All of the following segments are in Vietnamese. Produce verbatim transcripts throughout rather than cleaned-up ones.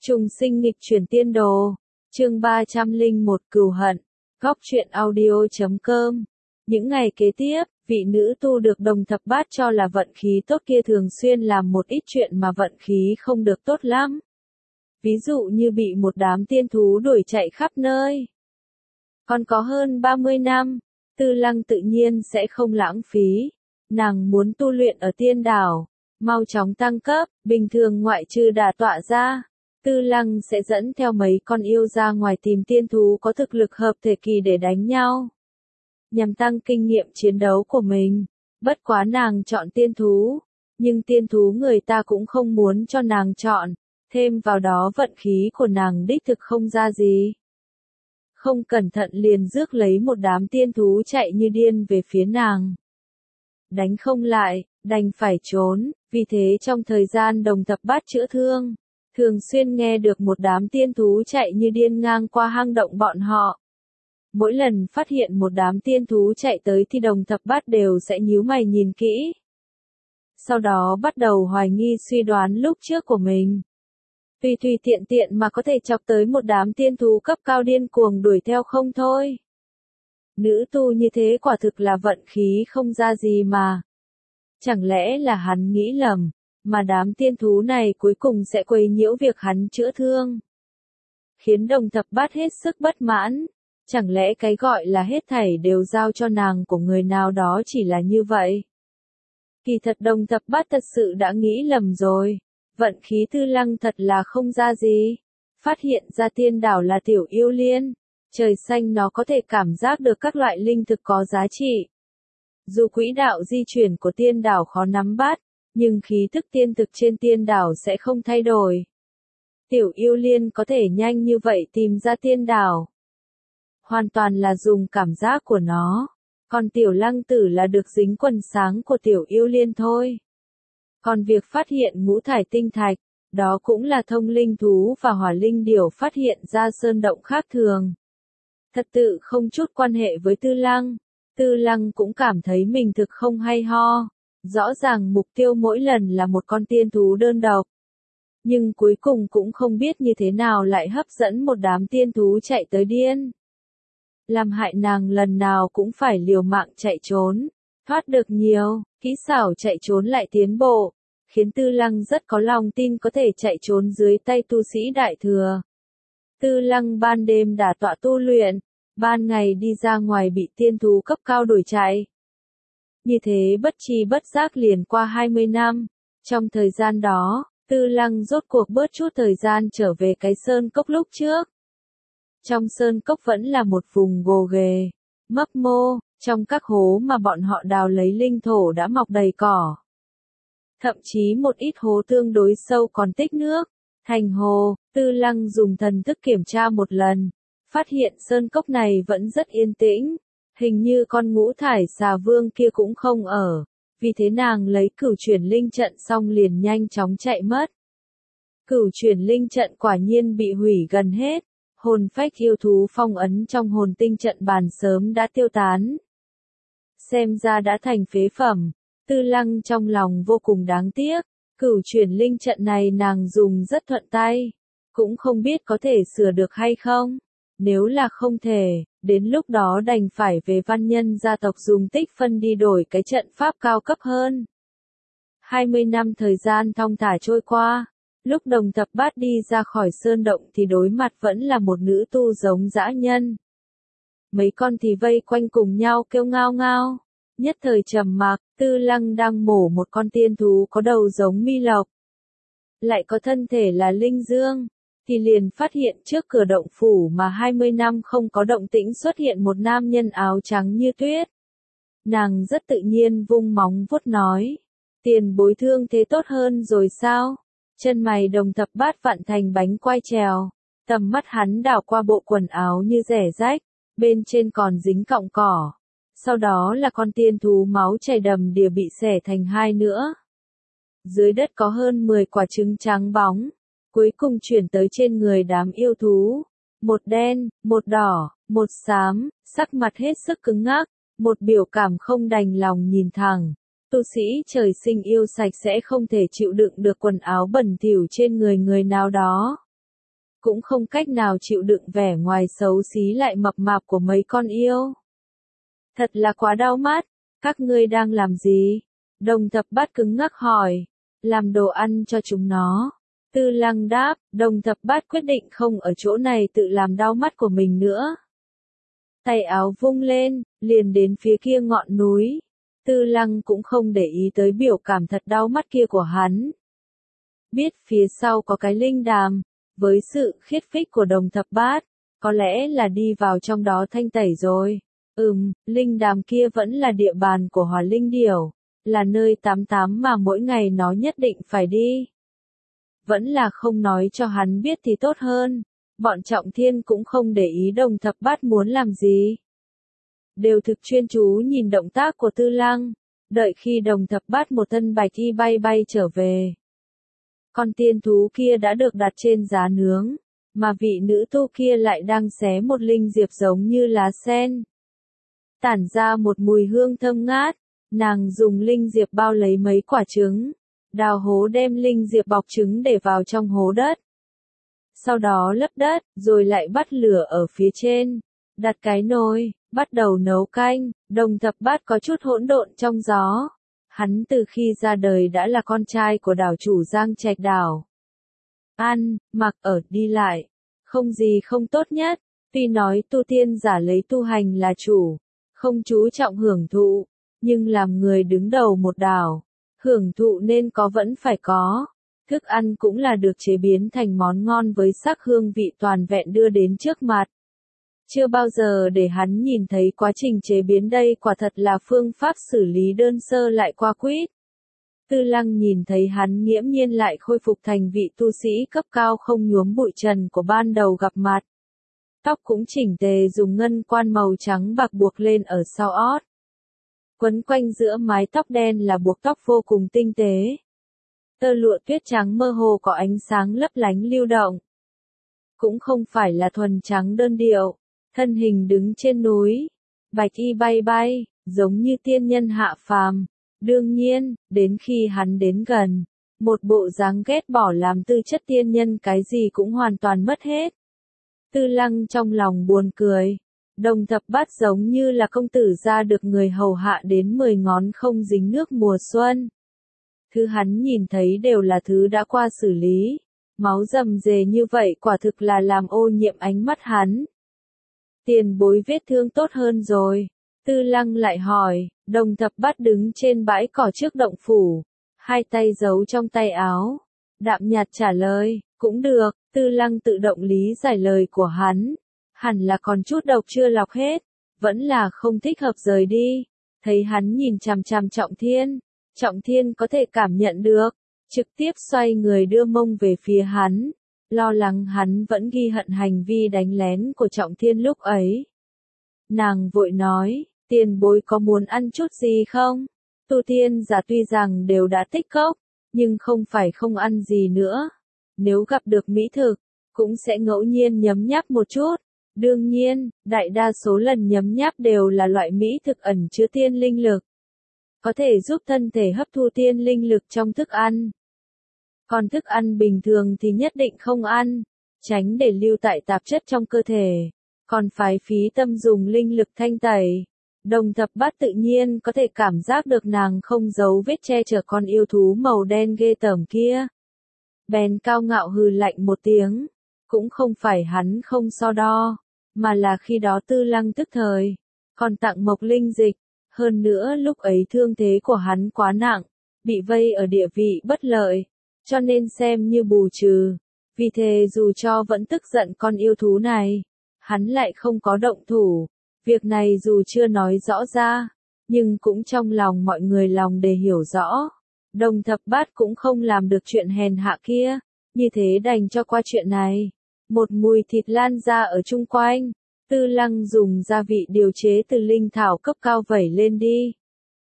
Trùng sinh nghịch chuyển tiên đồ. Chương ba trăm lẻ một Cừu hận. Góc truyện audio chấm com. Những ngày kế tiếp, vị nữ tu được đồng thập bát cho là vận khí tốt kia thường xuyên làm một ít chuyện mà vận khí không được tốt lắm. Ví dụ như bị một đám tiên thú đuổi chạy khắp nơi. Còn có hơn ba mươi năm, Tư Lăng tự nhiên sẽ không lãng phí. Nàng muốn tu luyện ở tiên đảo, mau chóng tăng cấp, bình thường ngoại trừ đả tọa ra. Tư Lăng sẽ dẫn theo mấy con yêu ra ngoài tìm tiên thú có thực lực hợp thể kỳ để đánh nhau. Nhằm tăng kinh nghiệm chiến đấu của mình. Bất quá nàng chọn tiên thú. Nhưng tiên thú người ta cũng không muốn cho nàng chọn. Thêm vào đó vận khí của nàng đích thực không ra gì. Không cẩn thận liền rước lấy một đám tiên thú chạy như điên về phía nàng. Đánh không lại, đành phải trốn. Vì thế trong thời gian đồng thập bát chữa thương, thường xuyên nghe được một đám tiên thú chạy như điên ngang qua hang động bọn họ. Mỗi lần phát hiện một đám tiên thú chạy tới thì đồng thập bát đều sẽ nhíu mày nhìn kỹ. Sau đó bắt đầu hoài nghi suy đoán lúc trước của mình. Tùy tùy tiện tiện mà có thể chọc tới một đám tiên thú cấp cao điên cuồng đuổi theo không thôi. Nữ tu như thế quả thực là vận khí không ra gì mà. Chẳng lẽ là hắn nghĩ lầm, mà đám tiên thú này cuối cùng sẽ quấy nhiễu việc hắn chữa thương. Khiến đồng thập bát hết sức bất mãn. Chẳng lẽ cái gọi là hết thảy đều giao cho nàng của người nào đó chỉ là như vậy? Kỳ thật đồng thập bát thật sự đã nghĩ lầm rồi. Vận khí Tư Lăng thật là không ra gì. Phát hiện ra tiên đảo là tiểu yêu liên. Trời xanh nó có thể cảm giác được các loại linh thực có giá trị. Dù quỹ đạo di chuyển của tiên đảo khó nắm bắt, nhưng khí thức tiên thực trên tiên đảo sẽ không thay đổi. Tiểu yêu liên có thể nhanh như vậy tìm ra tiên đảo. Hoàn toàn là dùng cảm giác của nó. Còn tiểu lăng tử là được dính quần sáng của tiểu yêu liên thôi. Còn việc phát hiện ngũ thải tinh thạch, đó cũng là thông linh thú và hỏa linh điểu phát hiện ra sơn động khác thường. Thật tự không chút quan hệ với Tư Lăng. Tư Lăng cũng cảm thấy mình thực không hay ho. Rõ ràng mục tiêu mỗi lần là một con tiên thú đơn độc. Nhưng cuối cùng cũng không biết như thế nào lại hấp dẫn một đám tiên thú chạy tới điên. Làm hại nàng lần nào cũng phải liều mạng chạy trốn. Thoát được nhiều, kỹ xảo chạy trốn lại tiến bộ. Khiến Tư Lăng rất có lòng tin có thể chạy trốn dưới tay tu sĩ đại thừa. Tư Lăng ban đêm đả tọa tu luyện. Ban ngày đi ra ngoài bị tiên thú cấp cao đuổi chạy. Như thế bất tri bất giác liền qua hai mươi năm. Trong thời gian đó, Tư Lăng rốt cuộc bớt chút thời gian trở về cái sơn cốc lúc trước. Trong sơn cốc vẫn là một vùng gồ ghề, mấp mô, trong các hố mà bọn họ đào lấy linh thổ đã mọc đầy cỏ. Thậm chí một ít hố tương đối sâu còn tích nước. Thành hồ, Tư Lăng dùng thần thức kiểm tra một lần. Phát hiện sơn cốc này vẫn rất yên tĩnh. Hình như con ngũ thải xà vương kia cũng không ở. Vì thế nàng lấy cửu chuyển linh trận xong liền nhanh chóng chạy mất. Cửu chuyển linh trận quả nhiên bị hủy gần hết. Hồn phách yêu thú phong ấn trong hồn tinh trận bàn sớm đã tiêu tán. Xem ra đã thành phế phẩm. Tư Lăng trong lòng vô cùng đáng tiếc. Cửu chuyển linh trận này nàng dùng rất thuận tay. Cũng không biết có thể sửa được hay không. Nếu là không thể, đến lúc đó đành phải về văn nhân gia tộc dùng tích phân đi đổi cái trận pháp cao cấp hơn. hai mươi năm thời gian thong thả trôi qua. Lúc đồng thập bát đi ra khỏi sơn động thì đối mặt vẫn là một nữ tu giống dã nhân. Mấy con thì vây quanh cùng nhau kêu ngao ngao. Nhất thời trầm mặc, Tư Lăng đang mổ một con tiên thú có đầu giống mi lộc. Lại có thân thể là linh dương. Thì liền phát hiện trước cửa động phủ mà hai mươi năm không có động tĩnh xuất hiện một nam nhân áo trắng như tuyết. Nàng rất tự nhiên vung móng vuốt nói. Tiền bối thương thế tốt hơn rồi sao? Chân mày đồng thập bát vặn thành bánh quai trèo. Tầm mắt hắn đảo qua bộ quần áo như rẻ rách. Bên trên còn dính cọng cỏ. Sau đó là con tiên thú máu chảy đầm đìa bị xẻ thành hai nữa. Dưới đất có hơn mười quả trứng trắng bóng. Cuối cùng chuyển tới trên người đám yêu thú. Một đen, một đỏ, một xám, sắc mặt hết sức cứng ngắc, một biểu cảm không đành lòng nhìn thẳng. Tu sĩ trời sinh yêu sạch sẽ không thể chịu đựng được quần áo bẩn thỉu trên người người nào đó. cũng không cách nào chịu đựng vẻ ngoài xấu xí lại mập mạp của mấy con yêu. Thật là quá đau mắt, các ngươi đang làm gì? Đồng thập bát cứng ngắc hỏi. Làm đồ ăn cho chúng nó. Tư Lăng đáp, Đồng thập bát quyết định không ở chỗ này tự làm đau mắt của mình nữa. Tay áo vung lên, liền đến phía kia ngọn núi. Tư Lăng cũng không để ý tới biểu cảm thật đau mắt kia của hắn. Biết phía sau có cái linh đàm, với sự khiết phích của Đồng thập bát, có lẽ là đi vào trong đó thanh tẩy rồi. Ừm, linh đàm kia vẫn là địa bàn của Hỏa Linh Điểu, là nơi tám tám mà mỗi ngày nó nhất định phải đi. Vẫn là không nói cho hắn biết thì tốt hơn, bọn Trọng Thiên cũng không để ý Đồng thập bát muốn làm gì. Đều thực chuyên chú nhìn động tác của Tư Lăng, đợi khi Đồng thập bát một thân bạch y bay bay trở về. Con tiên thú kia đã được đặt trên giá nướng, mà vị nữ tu kia lại đang xé một linh diệp giống như lá sen. Tản ra một mùi hương thơm ngát, nàng dùng linh diệp bao lấy mấy quả trứng, đào hố đem linh diệp bọc trứng để vào trong hố đất. Sau đó lấp đất, rồi lại bắt lửa ở phía trên, đặt cái nồi, bắt đầu nấu canh. Đồng thập bát có chút hỗn độn trong gió. Hắn từ khi ra đời đã là con trai của đảo chủ Giang Trạch đảo. Ăn, mặc ở, đi lại, không gì không tốt nhất. Tuy nói tu tiên giả lấy tu hành là chủ, không chú trọng hưởng thụ, nhưng làm người đứng đầu một đảo, hưởng thụ nên có vẫn phải có. Thức ăn cũng là được chế biến thành món ngon với sắc hương vị toàn vẹn đưa đến trước mặt. Chưa bao giờ để hắn nhìn thấy quá trình chế biến đây, quả thật là phương pháp xử lý đơn sơ lại qua quýt. Tư Lăng nhìn thấy hắn nghiễm nhiên lại khôi phục thành vị tu sĩ cấp cao không nhuốm bụi trần của ban đầu gặp mặt. Tóc cũng chỉnh tề dùng ngân quan màu trắng bạc buộc lên ở sau ót. Quấn quanh giữa mái tóc đen là buộc tóc vô cùng tinh tế. Tơ lụa tuyết trắng mơ hồ có ánh sáng lấp lánh lưu động. Cũng không phải là thuần trắng đơn điệu. Thân hình đứng trên núi, bạch y bay bay, giống như tiên nhân hạ phàm. Đương nhiên, đến khi hắn đến gần, một bộ dáng ghét bỏ làm tư chất tiên nhân cái gì cũng hoàn toàn mất hết. Tư Lăng trong lòng buồn cười. Đồng thập bát giống như là công tử gia được người hầu hạ đến mười ngón không dính nước mùa xuân. Thứ hắn nhìn thấy đều là thứ đã qua xử lý. Máu rầm rề như vậy quả thực là làm ô nhiễm ánh mắt hắn. Tiền bối vết thương tốt hơn rồi. Tư Lăng lại hỏi. Đồng thập bát đứng trên bãi cỏ trước động phủ, hai tay giấu trong tay áo. Đạm nhạt trả lời, cũng được. Tư Lăng tự động lý giải lời của hắn. Hẳn là còn chút độc chưa lọc hết, vẫn là không thích hợp rời đi. Thấy hắn nhìn chằm chằm Trọng Thiên, Trọng Thiên có thể cảm nhận được, trực tiếp xoay người đưa mông về phía hắn, lo lắng hắn vẫn ghi hận hành vi đánh lén của Trọng Thiên lúc ấy. Nàng vội nói, tiền bối có muốn ăn chút gì không? Tu tiên giả tuy rằng đều đã tích cốc, nhưng không phải không ăn gì nữa. Nếu gặp được mỹ thực, cũng sẽ ngẫu nhiên nhấm nháp một chút. Đương nhiên, đại đa số lần nhấm nháp đều là loại mỹ thực ẩn chứa tiên linh lực. Có thể giúp thân thể hấp thu tiên linh lực trong thức ăn. Còn thức ăn bình thường thì nhất định không ăn, tránh để lưu tại tạp chất trong cơ thể. Còn phái phí tâm dùng linh lực thanh tẩy. Đồng thập bát tự nhiên có thể cảm giác được nàng không giấu vết che chở con yêu thú màu đen ghê tởm kia. Bèn cao ngạo hừ lạnh một tiếng. Cũng không phải hắn không so đo, mà là khi đó Tư Lăng tức thời, còn tặng mộc linh dịch. Hơn nữa lúc ấy thương thế của hắn quá nặng, bị vây ở địa vị bất lợi, cho nên xem như bù trừ. Vì thế dù cho vẫn tức giận con yêu thú này, hắn lại không có động thủ. Việc này dù chưa nói rõ ra, nhưng cũng trong lòng mọi người lòng để hiểu rõ. Đồng thập bát cũng không làm được chuyện hèn hạ kia, như thế đành cho qua chuyện này. Một mùi thịt lan ra ở chung quanh, Tư Lăng dùng gia vị điều chế từ linh thảo cấp cao vẩy lên đi.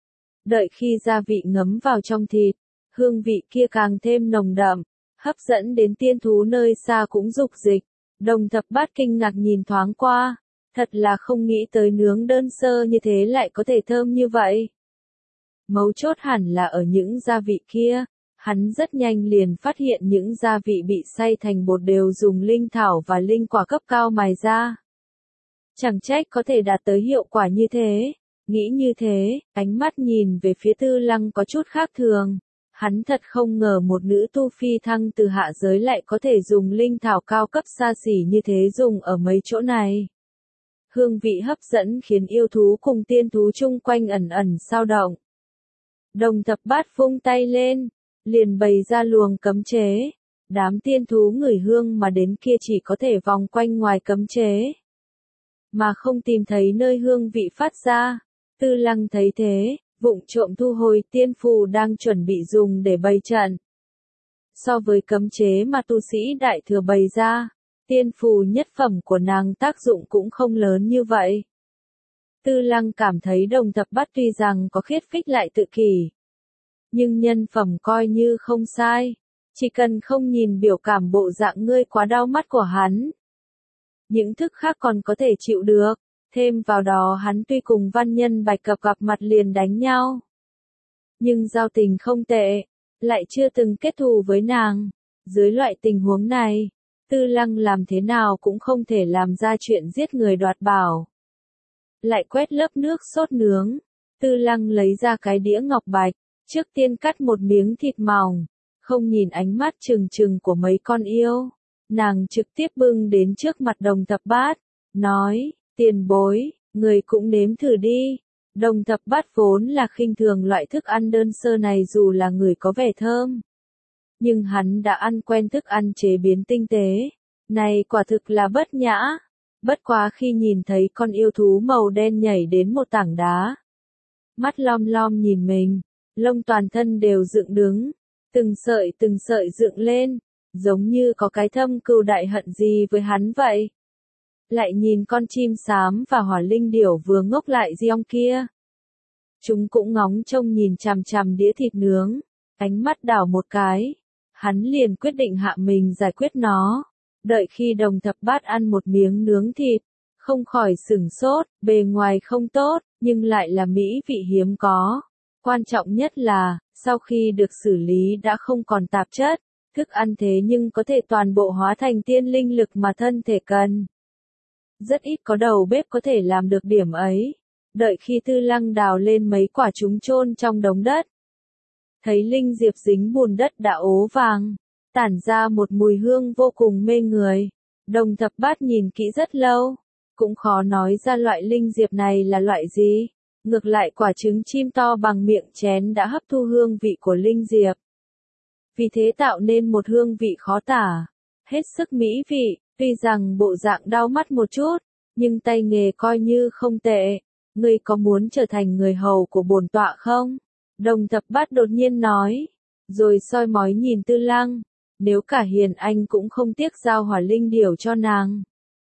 Đợi khi gia vị ngấm vào trong thịt, hương vị kia càng thêm nồng đậm, hấp dẫn đến tiên thú nơi xa cũng dục dịch. Đồng thập bát kinh ngạc nhìn thoáng qua, thật là không nghĩ tới nướng đơn sơ như thế lại có thể thơm như vậy. Mấu chốt hẳn là ở những gia vị kia, Hắn rất nhanh liền phát hiện những gia vị bị xay thành bột đều dùng linh thảo và linh quả cấp cao mài ra. Chẳng trách có thể đạt tới hiệu quả như thế. Nghĩ như thế, ánh mắt nhìn về phía Tư Lăng có chút khác thường. Hắn thật không ngờ một nữ tu phi thăng từ hạ giới lại có thể dùng linh thảo cao cấp xa xỉ như thế dùng ở mấy chỗ này. Hương vị hấp dẫn khiến yêu thú cùng tiên thú chung quanh ẩn ẩn sao động. Đồng Thập Bát vung tay lên, liền bày ra luồng cấm chế. Đám tiên thú ngửi hương mà đến kia chỉ có thể vòng quanh ngoài cấm chế, mà không tìm thấy nơi hương vị phát ra. Tư Lăng thấy thế, vụng trộm thu hồi tiên phù đang chuẩn bị dùng để bày trận. So với cấm chế mà tu sĩ đại thừa bày ra, tiên phù nhất phẩm của nàng tác dụng cũng không lớn như vậy. Tư Lăng cảm thấy Đồng Thập Bát tuy rằng có khiết phích lại tự kỷ, nhưng nhân phẩm coi như không sai, chỉ cần không nhìn biểu cảm bộ dạng ngươi quá đau mắt của hắn. Những thức khác còn có thể chịu được, thêm vào đó hắn tuy cùng văn nhân Bạch Cập gặp mặt liền đánh nhau, nhưng giao tình không tệ, lại chưa từng kết thù với nàng. Dưới loại tình huống này, Tư Lăng làm thế nào cũng không thể làm ra chuyện giết người đoạt bảo. Lại quét lớp nước sốt nướng, Tư Lăng lấy ra cái đĩa ngọc bạch, trước tiên cắt một miếng thịt mỏng, không nhìn ánh mắt trừng trừng của mấy con yêu. Nàng trực tiếp bưng đến trước mặt Đồng Thập Bát, nói, tiền bối, người cũng nếm thử đi. Đồng Thập Bát vốn là khinh thường loại thức ăn đơn sơ này dù là người có vẻ thơm. Nhưng hắn đã ăn quen thức ăn chế biến tinh tế, này quả thực là bất nhã. Bất quá khi nhìn thấy con yêu thú màu đen nhảy đến một tảng đá, mắt lom lom nhìn mình, lông toàn thân đều dựng đứng, từng sợi từng sợi dựng lên, giống như có cái thâm cừu đại hận gì với hắn vậy. Lại nhìn con chim xám và hỏa linh điểu vừa ngốc lại giong kia. Chúng cũng ngóng trông nhìn chằm chằm đĩa thịt nướng, ánh mắt đảo một cái, hắn liền quyết định hạ mình giải quyết nó. Đợi khi Đồng Thập Bát ăn một miếng nướng thịt, không khỏi sửng sốt, bề ngoài không tốt, nhưng lại là mỹ vị hiếm có. Quan trọng nhất là, sau khi được xử lý đã không còn tạp chất, thức ăn thế nhưng có thể toàn bộ hóa thành tiên linh lực mà thân thể cần. Rất ít có đầu bếp có thể làm được điểm ấy. Đợi khi Tư Lăng đào lên mấy quả trúng chôn trong đống đất, thấy linh diệp dính bùn đất đã ố vàng, tản ra một mùi hương vô cùng mê người. Đồng Thập Bát nhìn kỹ rất lâu, cũng khó nói ra loại linh diệp này là loại gì. Ngược lại quả trứng chim to bằng miệng chén đã hấp thu hương vị của linh diệp, vì thế tạo nên một hương vị khó tả, hết sức mỹ vị. Tuy rằng bộ dạng đau mắt một chút, nhưng tay nghề coi như không tệ. Ngươi có muốn trở thành người hầu của bổn tọa không? Đồng Thập Bát đột nhiên nói, rồi soi mói nhìn Tư Lăng. Nếu cả Hiền Anh cũng không tiếc giao hỏa linh điểu cho nàng,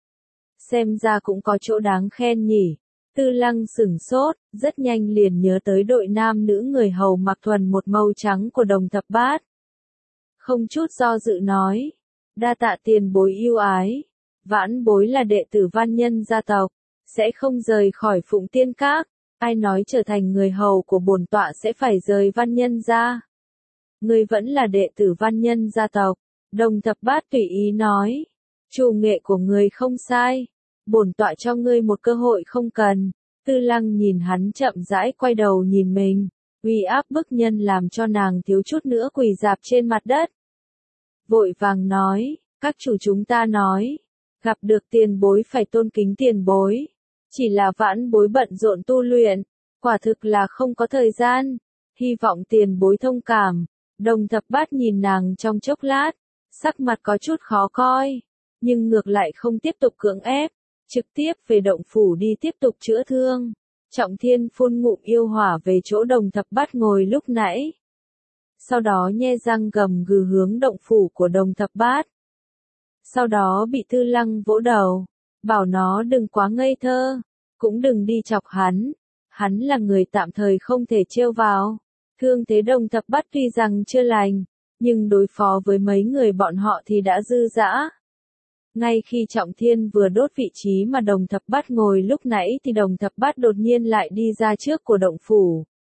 xem ra cũng có chỗ đáng khen nhỉ. Tư Lăng sửng sốt, rất nhanh liền nhớ tới đội nam nữ người hầu mặc thuần một màu trắng của Đồng Thập Bát. Không chút do dự nói, đa tạ tiền bối yêu ái, vãn bối là đệ tử văn nhân gia tộc, sẽ không rời khỏi Phụng Tiên Các. Ai nói trở thành người hầu của bổn tọa sẽ phải rời văn nhân gia? Ngươi vẫn là đệ tử văn nhân gia tộc. Đồng Thập Bát tùy ý nói, chủ nghệ của ngươi không sai, bổn tọa cho ngươi một cơ hội không cần. Tư Lăng nhìn hắn chậm rãi quay đầu nhìn mình, uy áp bức nhân làm cho nàng thiếu chút nữa quỳ rạp trên mặt đất. Vội vàng nói, các chủ chúng ta nói, gặp được tiền bối phải tôn kính tiền bối, chỉ là vãn bối bận rộn tu luyện, quả thực là không có thời gian, hy vọng tiền bối thông cảm. Đồng Thập Bát nhìn nàng trong chốc lát, sắc mặt có chút khó coi, nhưng ngược lại không tiếp tục cưỡng ép, trực tiếp về động phủ đi tiếp tục chữa thương. Trọng Thiên phun ngụm yêu hỏa về chỗ Đồng Thập Bát ngồi lúc nãy, sau đó nhe răng gầm gừ hướng động phủ của Đồng Thập Bát. Sau đó bị Tư Lăng vỗ đầu, bảo nó đừng quá ngây thơ, cũng đừng đi chọc hắn, hắn là người tạm thời không thể trêu vào. Thương thế Đồng Thập Bát tuy rằng chưa lành, nhưng đối phó với mấy người bọn họ thì đã dư dã. Ngay khi Trọng Thiên vừa đốt vị trí mà Đồng Thập Bát ngồi lúc nãy thì Đồng Thập Bát đột nhiên lại đi ra trước của động phủ.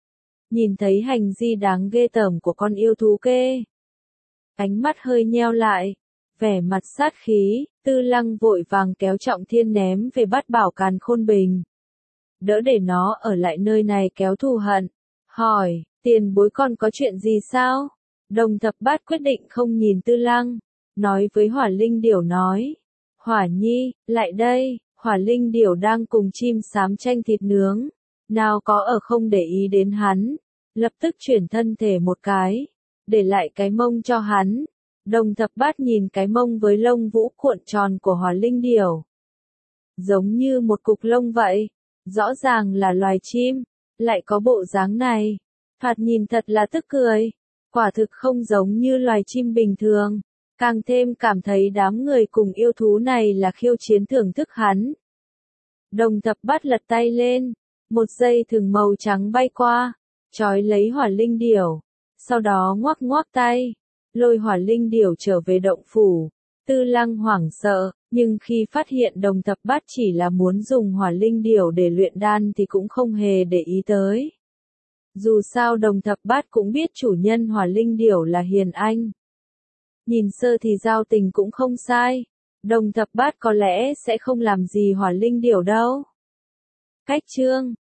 Nhìn thấy hành vi đáng ghê tởm của con yêu thú kê. Ánh mắt hơi nheo lại, vẻ mặt sát khí, Tư Lăng vội vàng kéo Trọng Thiên ném về bắt bảo Càn Khôn Bình. Đỡ để nó ở lại nơi này kéo thù hận. Hỏi, tiền bối con có chuyện gì sao? Đồng Thập Bát quyết định không nhìn Tư Lăng, nói với Hỏa Linh Điểu nói. Hỏa Nhi, lại đây, Hỏa Linh Điểu đang cùng chim xám tranh thịt nướng. Nào có ở không để ý đến hắn, lập tức chuyển thân thể một cái, để lại cái mông cho hắn. Đồng Thập Bát nhìn cái mông với lông vũ cuộn tròn của Hỏa Linh Điểu. Giống như một cục lông vậy, rõ ràng là loài chim, lại có bộ dáng này. Thoạt nhìn thật là tức cười, quả thực không giống như loài chim bình thường. Càng thêm cảm thấy đám người cùng yêu thú này là khiêu chiến thưởng thức hắn. Đồng Thập Bát lật tay lên, một dây thừng màu trắng bay qua, trói lấy Hỏa Linh Điểu, sau đó ngoắc ngoắc tay, lôi Hỏa Linh Điểu trở về động phủ. Tư Lăng hoảng sợ, nhưng khi phát hiện Đồng Thập Bát chỉ là muốn dùng Hỏa Linh Điểu để luyện đan thì cũng không hề để ý tới. Dù sao Đồng Thập Bát cũng biết chủ nhân Hỏa Linh Điểu là Hiền Anh. Nhìn sơ thì giao tình cũng không sai, Đồng Thập Bát có lẽ sẽ không làm gì Hỏa Linh Điểu đâu. Cách chương